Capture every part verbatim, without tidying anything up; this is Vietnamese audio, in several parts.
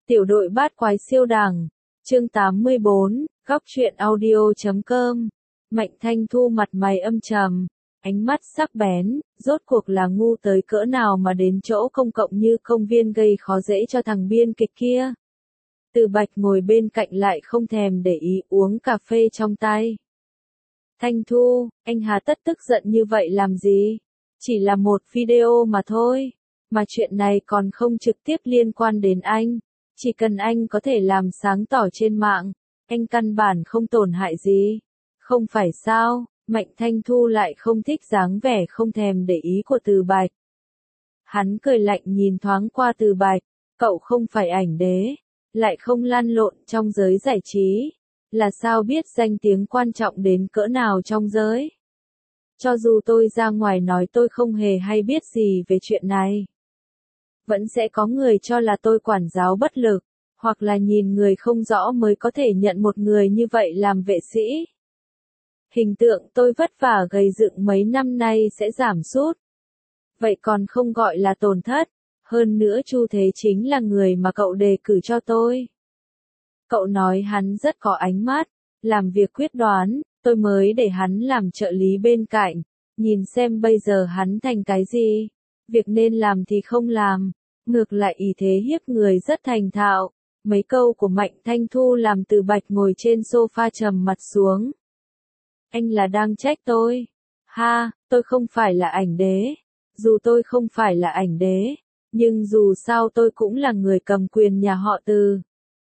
Tiểu đội bát quái siêu đẳng, chương tám mươi bốn, góc truyện audio chấm com. Mạnh Thanh Thu mặt mày âm trầm, ánh mắt sắc bén, rốt cuộc là ngu tới cỡ nào mà đến chỗ công cộng như công viên gây khó dễ cho thằng biên kịch kia. Từ Bạch ngồi bên cạnh lại không thèm để ý uống cà phê trong tay. Thanh Thu, anh hà tất tức giận như vậy làm gì? Chỉ là một video mà thôi, mà chuyện này còn không trực tiếp liên quan đến anh. Chỉ cần anh có thể làm sáng tỏ trên mạng, anh căn bản không tổn hại gì. Không phải sao, Mạnh Thanh Thu lại không thích dáng vẻ không thèm để ý của Từ Bạch. Hắn cười lạnh nhìn thoáng qua Từ Bạch, cậu không phải ảnh đế, lại không lăn lộn trong giới giải trí, là sao biết danh tiếng quan trọng đến cỡ nào trong giới. Cho dù tôi ra ngoài nói tôi không hề hay biết gì về chuyện này, vẫn sẽ có người cho là tôi quản giáo bất lực, hoặc là nhìn người không rõ mới có thể nhận một người như vậy làm vệ sĩ. Hình tượng tôi vất vả gây dựng mấy năm nay sẽ giảm sút. Vậy còn không gọi là tổn thất, hơn nữa Chu Thế chính là người mà cậu đề cử cho tôi. Cậu nói hắn rất có ánh mắt, làm việc quyết đoán, tôi mới để hắn làm trợ lý bên cạnh, nhìn xem bây giờ hắn thành cái gì. Việc nên làm thì không làm, ngược lại ý thế hiếp người rất thành thạo. Mấy câu của Mạnh Thanh Thu làm Từ Bạch ngồi trên sofa trầm mặt xuống. Anh là đang trách tôi? Ha, tôi không phải là ảnh đế. Dù tôi không phải là ảnh đế, nhưng dù sao tôi cũng là người cầm quyền nhà họ Từ.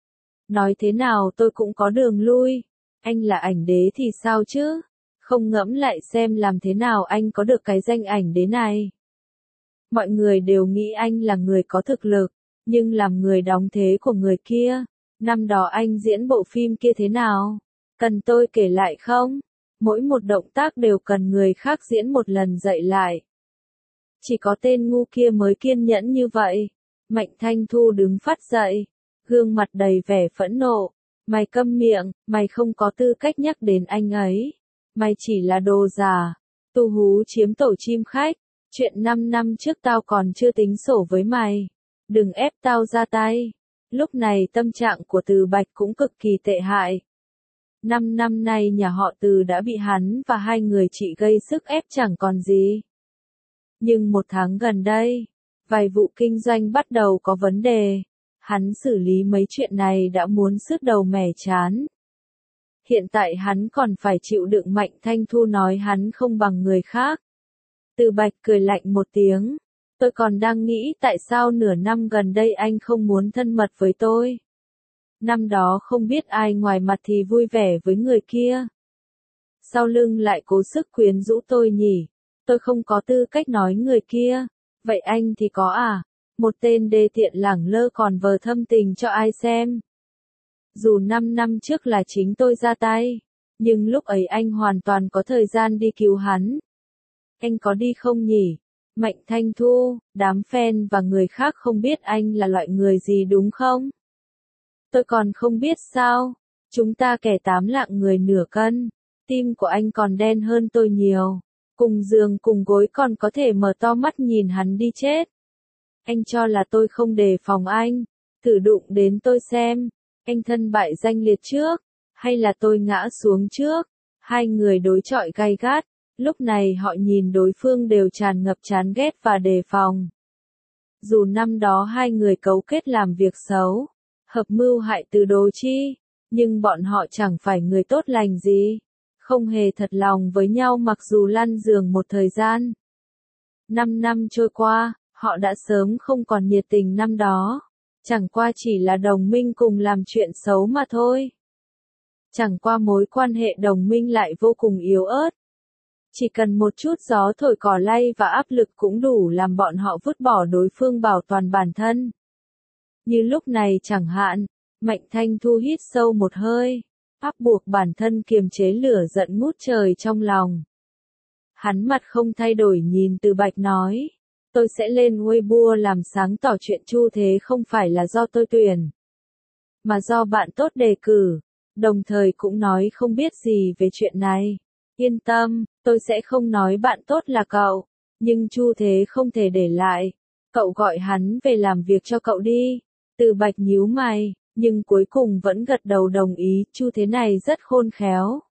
Nói thế nào tôi cũng có đường lui. Anh là ảnh đế thì sao chứ? Không ngẫm lại xem làm thế nào anh có được cái danh ảnh đế này. Mọi người đều nghĩ anh là người có thực lực, nhưng làm người đóng thế của người kia. Năm đó anh diễn bộ phim kia thế nào? Cần tôi kể lại không? Mỗi một động tác đều cần người khác diễn một lần dạy lại. Chỉ có tên ngu kia mới kiên nhẫn như vậy. Mạnh Thanh Thu đứng phát dậy, gương mặt đầy vẻ phẫn nộ. Mày câm miệng, mày không có tư cách nhắc đến anh ấy. Mày chỉ là đồ giả. Tu hú chiếm tổ chim khách. Chuyện năm năm trước tao còn chưa tính sổ với mày. Đừng ép tao ra tay. Lúc này tâm trạng của Từ Bạch cũng cực kỳ tệ hại. Năm năm nay nhà họ Từ đã bị hắn và hai người chị gây sức ép chẳng còn gì. Nhưng một tháng gần đây, vài vụ kinh doanh bắt đầu có vấn đề. Hắn xử lý mấy chuyện này đã muốn sứt đầu mẻ chán. Hiện tại hắn còn phải chịu đựng Mạnh Thanh Thu nói hắn không bằng người khác. Từ Bạch cười lạnh một tiếng. Tôi còn đang nghĩ tại sao nửa năm gần đây anh không muốn thân mật với tôi. Năm đó không biết ai ngoài mặt thì vui vẻ với người kia. Sau lưng lại cố sức quyến rũ tôi nhỉ. Tôi không có tư cách nói người kia. Vậy anh thì có à? Một tên đê tiện lẳng lơ còn vờ thâm tình cho ai xem. Dù năm năm trước là chính tôi ra tay, nhưng lúc ấy anh hoàn toàn có thời gian đi cứu hắn. Anh có đi không nhỉ? Mạnh Thanh Thu, đám fan và người khác không biết anh là loại người gì đúng không? Tôi còn không biết sao? Chúng ta kẻ tám lạng người nửa cân. Tim của anh còn đen hơn tôi nhiều. Cùng giường cùng gối còn có thể mở to mắt nhìn hắn đi chết. Anh cho là tôi không đề phòng anh. Thử đụng đến tôi xem. Anh thân bại danh liệt trước. Hay là tôi ngã xuống trước. Hai người đối chọi gay gắt. Lúc này họ nhìn đối phương đều tràn ngập chán ghét và đề phòng. Dù năm đó hai người cấu kết làm việc xấu, hợp mưu hại Từ Đồ Chi, nhưng bọn họ chẳng phải người tốt lành gì, không hề thật lòng với nhau mặc dù lăn giường một thời gian. Năm năm trôi qua, họ đã sớm không còn nhiệt tình năm đó, chẳng qua chỉ là đồng minh cùng làm chuyện xấu mà thôi. Chẳng qua mối quan hệ đồng minh lại vô cùng yếu ớt. Chỉ cần một chút gió thổi cỏ lay và áp lực cũng đủ làm bọn họ vứt bỏ đối phương bảo toàn bản thân. Như lúc này chẳng hạn, Mạnh Thanh Thu hít sâu một hơi, áp buộc bản thân kiềm chế lửa giận ngút trời trong lòng. Hắn mặt không thay đổi nhìn Từ Bạch nói, tôi sẽ lên Weibo làm sáng tỏ chuyện Chu Thế không phải là do tôi tuyển, mà do bạn tốt đề cử, đồng thời cũng nói không biết gì về chuyện này. Yên tâm, tôi sẽ không nói bạn tốt là cậu, nhưng Chu Thế không thể để lại. Cậu gọi hắn về làm việc cho cậu đi. Từ Bạch nhíu mày, nhưng cuối cùng vẫn gật đầu đồng ý, Chu thế này rất khôn khéo.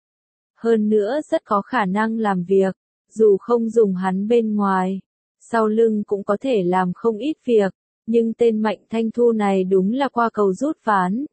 Hơn nữa rất có khả năng làm việc, dù không dùng hắn bên ngoài, sau lưng cũng có thể làm không ít việc, nhưng tên Mạnh Thanh Thu này đúng là qua cầu rút ván.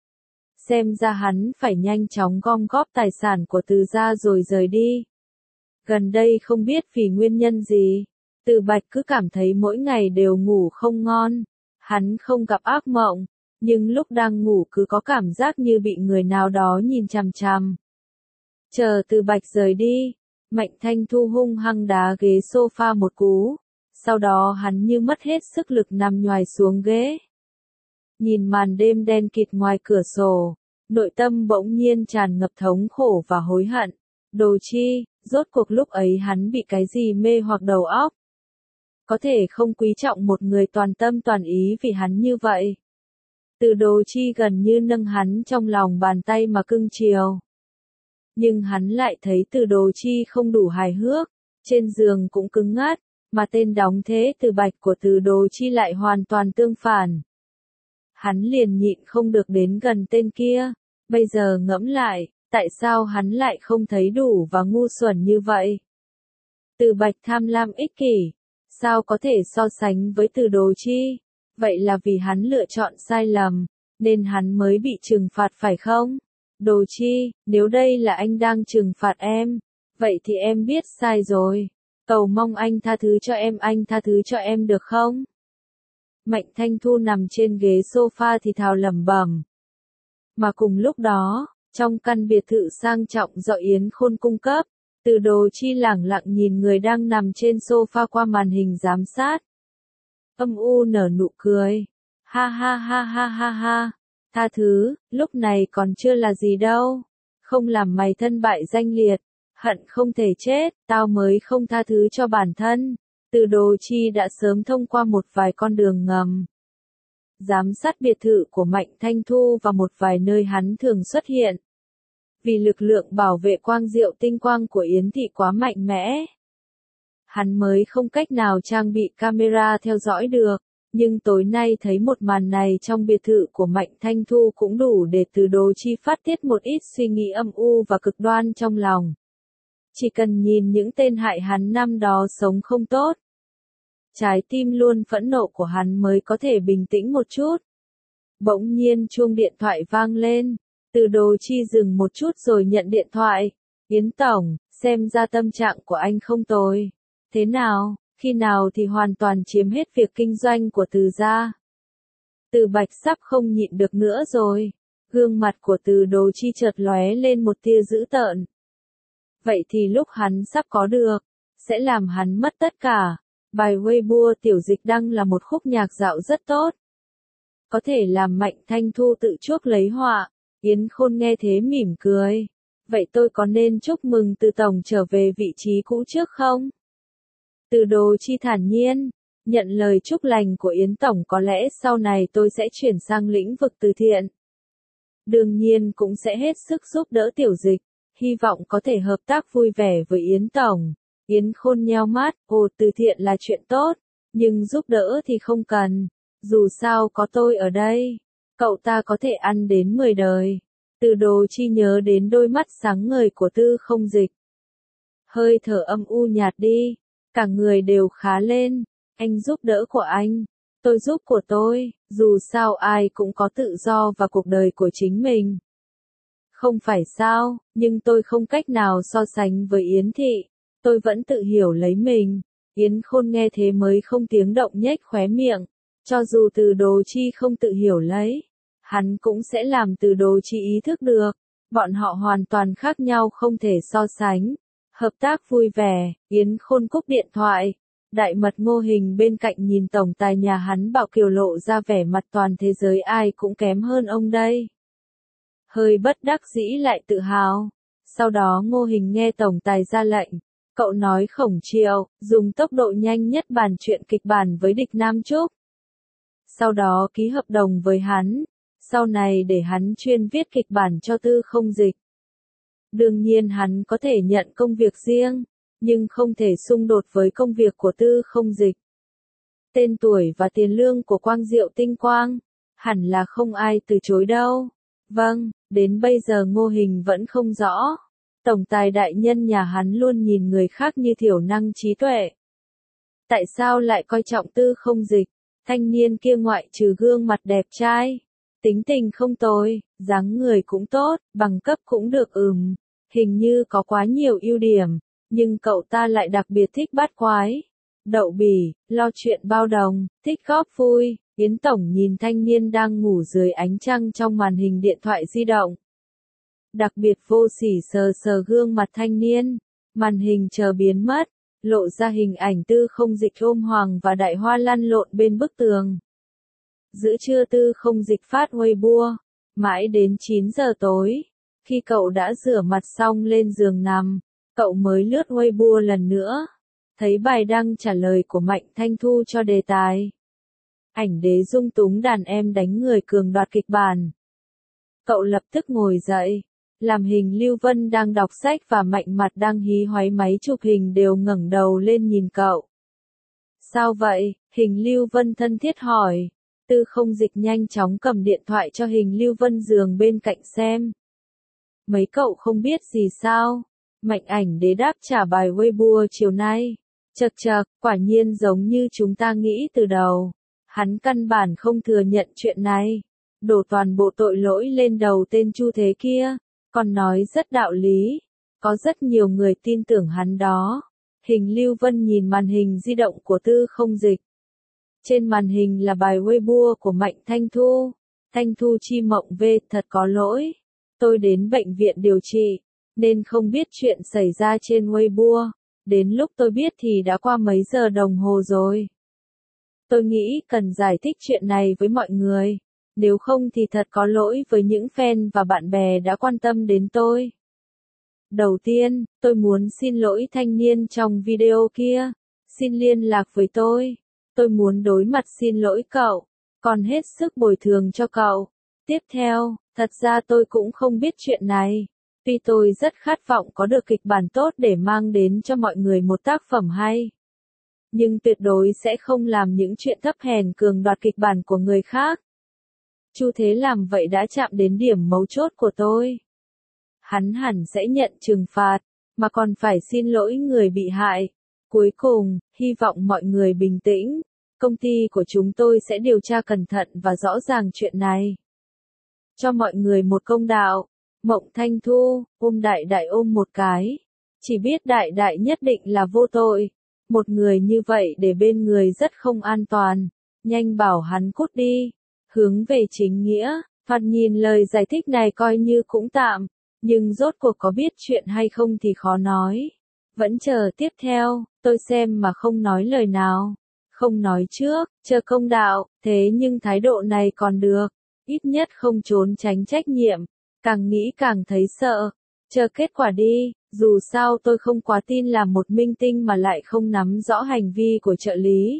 Xem ra hắn phải nhanh chóng gom góp tài sản của Từ gia rồi rời đi. Gần đây không biết vì nguyên nhân gì, Từ Bạch cứ cảm thấy mỗi ngày đều ngủ không ngon. Hắn không gặp ác mộng, nhưng lúc đang ngủ cứ có cảm giác như bị người nào đó nhìn chằm chằm. Chờ Từ Bạch rời đi, Mạnh Thanh Thu hung hăng đá ghế sofa một cú, sau đó hắn như mất hết sức lực nằm nhoài xuống ghế. Nhìn màn đêm đen kịt ngoài cửa sổ, nội tâm bỗng nhiên tràn ngập thống khổ và hối hận. Đồ Chi, rốt cuộc lúc ấy hắn bị cái gì mê hoặc đầu óc? Có thể không quý trọng một người toàn tâm toàn ý vì hắn như vậy. Từ Đồ Chi gần như nâng hắn trong lòng bàn tay mà cưng chiều. Nhưng hắn lại thấy Từ Đồ Chi không đủ hài hước, trên giường cũng cứng ngắc, mà tên đóng thế Từ Bạch của Từ Đồ Chi lại hoàn toàn tương phản. Hắn liền nhịn không được đến gần tên kia, bây giờ ngẫm lại, tại sao hắn lại không thấy đủ và ngu xuẩn như vậy? Từ Bạch tham lam ích kỷ, sao có thể so sánh với Từ Đồ Chi? Vậy là vì hắn lựa chọn sai lầm, nên hắn mới bị trừng phạt phải không? Đồ Chi, nếu đây là anh đang trừng phạt em, vậy thì em biết sai rồi. Cầu mong anh tha thứ cho em, anh tha thứ cho em được không? Mạnh Thanh Thu nằm trên ghế sofa thì thào lẩm bẩm. Mà cùng lúc đó, trong căn biệt thự sang trọng do Yến Khôn cung cấp, Từ Đồ Chi lẳng lặng nhìn người đang nằm trên sofa qua màn hình giám sát. Âm u nở nụ cười. Ha ha ha ha ha ha. Tha thứ, lúc này còn chưa là gì đâu. Không làm mày thân bại danh liệt, hận không thể chết, tao mới không tha thứ cho bản thân. Từ Đồ Chi đã sớm thông qua một vài con đường ngầm. Giám sát biệt thự của Mạnh Thanh Thu và một vài nơi hắn thường xuất hiện. Vì lực lượng bảo vệ quang diệu tinh quang của Yến Thị quá mạnh mẽ, hắn mới không cách nào trang bị camera theo dõi được. Nhưng tối nay thấy một màn này trong biệt thự của Mạnh Thanh Thu cũng đủ để Từ Đồ Chi phát tiết một ít suy nghĩ âm u và cực đoan trong lòng. Chỉ cần nhìn những tên hại hắn năm đó sống không tốt, trái tim luôn phẫn nộ của hắn mới có thể bình tĩnh một chút. Bỗng nhiên chuông điện thoại vang lên, Từ Đồ Chi dừng một chút rồi nhận điện thoại. Yến Tổng, xem ra tâm trạng của anh không tồi. Thế nào, khi nào thì hoàn toàn chiếm hết việc kinh doanh của Từ gia? Từ Bạch sắp không nhịn được nữa rồi. Gương mặt của Từ Đồ Chi chợt lóe lên một tia dữ tợn. Vậy thì lúc hắn sắp có được, sẽ làm hắn mất tất cả. Bài Weibo tiểu dịch đăng là một khúc nhạc dạo rất tốt. Có thể làm Mạnh Thanh Thu tự chuốc lấy họa. Yến Khôn nghe thế mỉm cười. Vậy tôi có nên chúc mừng Từ Tổng trở về vị trí cũ trước không? Từ Đồ Chi thản nhiên, nhận lời chúc lành của Yến Tổng, có lẽ sau này tôi sẽ chuyển sang lĩnh vực từ thiện. Đương nhiên cũng sẽ hết sức giúp đỡ tiểu dịch, hy vọng có thể hợp tác vui vẻ với Yến Tổng. Yến Khôn nheo mắt, ồ, từ thiện là chuyện tốt, nhưng giúp đỡ thì không cần, dù sao có tôi ở đây, cậu ta có thể ăn đến mười đời. Từ Đồ Chi nhớ đến đôi mắt sáng ngời của Tư Không Dịch. Hơi thở âm u nhạt đi, cả người đều khá lên. Anh giúp đỡ của anh, tôi giúp của tôi, dù sao ai cũng có tự do và cuộc đời của chính mình. Không phải sao, nhưng tôi không cách nào so sánh với Yến Thị, tôi vẫn tự hiểu lấy mình. Yến Khôn nghe thế mới không tiếng động nhếch khóe miệng, cho dù Từ Đồ Chi không tự hiểu lấy, hắn cũng sẽ làm Từ Đồ Chi ý thức được, bọn họ hoàn toàn khác nhau không thể so sánh. Hợp tác vui vẻ, Yến Khôn cúp điện thoại. Đại mật Ngô Hình bên cạnh nhìn tổng tài nhà hắn Bảo Kiều lộ ra vẻ mặt toàn thế giới ai cũng kém hơn ông đây. Hơi bất đắc dĩ lại tự hào. Sau đó Ngô Hình nghe tổng tài ra lệnh. Cậu nói Khổng Triệu, dùng tốc độ nhanh nhất bàn chuyện kịch bản với địch Nam Trúc. Sau đó ký hợp đồng với hắn. Sau này để hắn chuyên viết kịch bản cho Tư Không Dịch. Đương nhiên hắn có thể nhận công việc riêng, nhưng không thể xung đột với công việc của Tư Không Dịch. Tên tuổi và tiền lương của Quang Diệu Tinh Quang, hẳn là không ai từ chối đâu. Vâng, đến bây giờ Ngô Hình vẫn không rõ. Tổng tài đại nhân nhà hắn luôn nhìn người khác như thiểu năng trí tuệ. Tại sao lại coi trọng Tư Không Dịch? Thanh niên kia ngoại trừ gương mặt đẹp trai, tính tình không tồi, dáng người cũng tốt, bằng cấp cũng được ừm, hình như có quá nhiều ưu điểm, nhưng cậu ta lại đặc biệt thích bát quái, đậu bỉ, lo chuyện bao đồng, thích góp vui. Yến Tổng nhìn thanh niên đang ngủ dưới ánh trăng trong màn hình điện thoại di động. Đặc biệt vô sỉ sờ sờ gương mặt thanh niên, màn hình chờ biến mất, lộ ra hình ảnh Tư Không Dịch ôm Hoàng và Đại Hoa lăn lộn bên bức tường. Giữa trưa Tư Không Dịch phát Weibo, mãi đến chín giờ tối, khi cậu đã rửa mặt xong lên giường nằm, cậu mới lướt Weibo lần nữa, thấy bài đăng trả lời của Mạnh Thanh Thu cho đề tài. Ảnh đế dung túng đàn em đánh người cường đoạt kịch bản. Cậu lập tức ngồi dậy, làm hình Lưu Vân đang đọc sách và Mạnh Mặt đang hí hoáy máy chụp hình đều ngẩng đầu lên nhìn cậu. Sao vậy? Hình Lưu Vân thân thiết hỏi. Tư Không Dịch nhanh chóng cầm điện thoại cho hình Lưu Vân giường bên cạnh xem. Mấy cậu không biết gì sao? Mạnh ảnh đế đáp trả bài Weibo chiều nay. Chật chật, quả nhiên giống như chúng ta nghĩ từ đầu. Hắn căn bản không thừa nhận chuyện này. Đổ toàn bộ tội lỗi lên đầu tên Chu Thế kia. Còn nói rất đạo lý. Có rất nhiều người tin tưởng hắn đó. Hình Lưu Vân nhìn màn hình di động của Tư Không Dịch. Trên màn hình là bài Weibo của Mạnh Thanh Thu. Thanh Thu chi mộng về thật có lỗi. Tôi đến bệnh viện điều trị, nên không biết chuyện xảy ra trên Weibo. Đến lúc tôi biết thì đã qua mấy giờ đồng hồ rồi. Tôi nghĩ cần giải thích chuyện này với mọi người. Nếu không thì thật có lỗi với những fan và bạn bè đã quan tâm đến tôi. Đầu tiên, tôi muốn xin lỗi thanh niên trong video kia. Xin liên lạc với tôi. Tôi muốn đối mặt xin lỗi cậu. Còn hết sức bồi thường cho cậu. Tiếp theo, thật ra tôi cũng không biết chuyện này. Tuy tôi rất khát vọng có được kịch bản tốt để mang đến cho mọi người một tác phẩm hay. Nhưng tuyệt đối sẽ không làm những chuyện thấp hèn cường đoạt kịch bản của người khác. Chu Thế làm vậy đã chạm đến điểm mấu chốt của tôi. Hắn hẳn sẽ nhận trừng phạt, mà còn phải xin lỗi người bị hại. Cuối cùng, hy vọng mọi người bình tĩnh. Công ty của chúng tôi sẽ điều tra cẩn thận và rõ ràng chuyện này. Cho mọi người một công đạo. Mộng Thanh Thu, ôm Đại Đại ôm một cái. Chỉ biết Đại Đại nhất định là vô tội. Một người như vậy để bên người rất không an toàn. Nhanh bảo hắn cút đi. Hướng về chính nghĩa, thoạt nhìn lời giải thích này coi như cũng tạm. Nhưng rốt cuộc có biết chuyện hay không thì khó nói. Vẫn chờ tiếp theo, tôi xem mà không nói lời nào. Không nói trước, chờ công đạo, thế nhưng thái độ này còn được. Ít nhất không trốn tránh trách nhiệm. Càng nghĩ càng thấy sợ. Chờ kết quả đi, dù sao tôi không quá tin là một minh tinh mà lại không nắm rõ hành vi của trợ lý.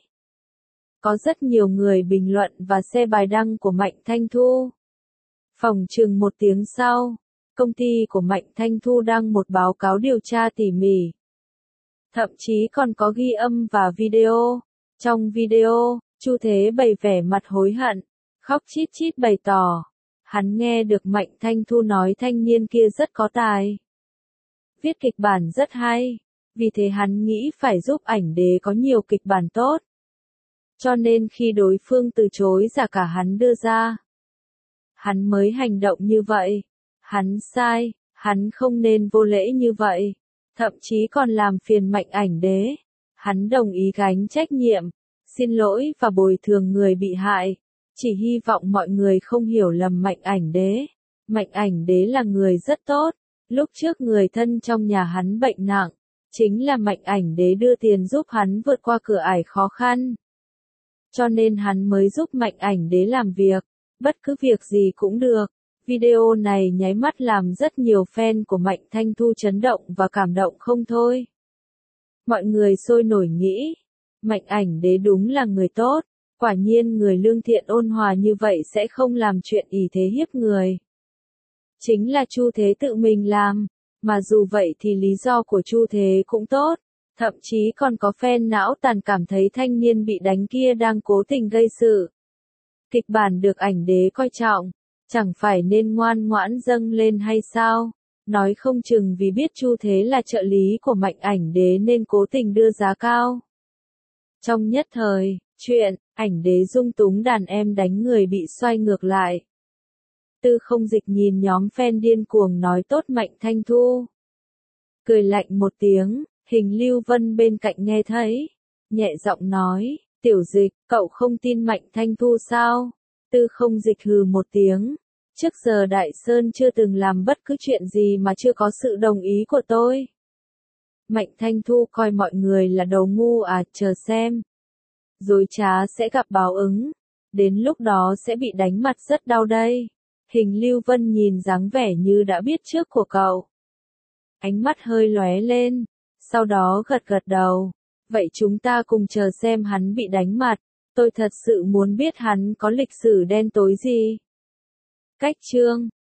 Có rất nhiều người bình luận và share bài đăng của Mạnh Thanh Thu. Phỏng chừng một tiếng sau, công ty của Mạnh Thanh Thu đăng một báo cáo điều tra tỉ mỉ. Thậm chí còn có ghi âm và video. Trong video, Chu Thế bày vẻ mặt hối hận, khóc chít chít bày tỏ. Hắn nghe được Mạnh Thanh Thu nói thanh niên kia rất có tài. Viết kịch bản rất hay. Vì thế hắn nghĩ phải giúp ảnh đế có nhiều kịch bản tốt. Cho nên khi đối phương từ chối giá cả hắn đưa ra, hắn mới hành động như vậy. Hắn sai, hắn không nên vô lễ như vậy. Thậm chí còn làm phiền Mạnh ảnh đế. Hắn đồng ý gánh trách nhiệm, xin lỗi và bồi thường người bị hại. Chỉ hy vọng mọi người không hiểu lầm Mạnh ảnh đế. Mạnh ảnh đế là người rất tốt. Lúc trước người thân trong nhà hắn bệnh nặng, chính là Mạnh ảnh đế đưa tiền giúp hắn vượt qua cửa ải khó khăn. Cho nên hắn mới giúp Mạnh ảnh đế làm việc. Bất cứ việc gì cũng được. Video này nháy mắt làm rất nhiều fan của Mạnh Thanh Thu chấn động và cảm động không thôi. Mọi người sôi nổi nghĩ, Mạnh ảnh đế đúng là người tốt. Quả nhiên người lương thiện ôn hòa như vậy sẽ không làm chuyện ỷ thế hiếp người. Chính là Chu Thế tự mình làm, mà dù vậy thì lý do của Chu Thế cũng tốt. Thậm chí còn có fan não tàn cảm thấy thanh niên bị đánh kia đang cố tình gây sự. Kịch bản được ảnh đế coi trọng, chẳng phải nên ngoan ngoãn dâng lên hay sao? Nói không chừng vì biết Chu Thế là trợ lý của Mạnh ảnh đế nên cố tình đưa giá cao. Trong nhất thời, chuyện, ảnh đế dung túng đàn em đánh người bị xoay ngược lại. Tư Không Dịch nhìn nhóm fan điên cuồng nói tốt Mạnh Thanh Thu. Cười lạnh một tiếng, Hình Lưu Vân bên cạnh nghe thấy, nhẹ giọng nói, Tiểu Dịch, cậu không tin Mạnh Thanh Thu sao? Tư Không Dịch hừ một tiếng, trước giờ Đại Sơn chưa từng làm bất cứ chuyện gì mà chưa có sự đồng ý của tôi. Mạnh Thanh Thu coi mọi người là đồ ngu à, chờ xem. Dối trá sẽ gặp báo ứng, đến lúc đó sẽ bị đánh mặt rất đau đây. Hình Lưu Vân nhìn dáng vẻ như đã biết trước của cậu. Ánh mắt hơi lóe lên, sau đó gật gật đầu. Vậy chúng ta cùng chờ xem hắn bị đánh mặt, tôi thật sự muốn biết hắn có lịch sử đen tối gì. Cách chương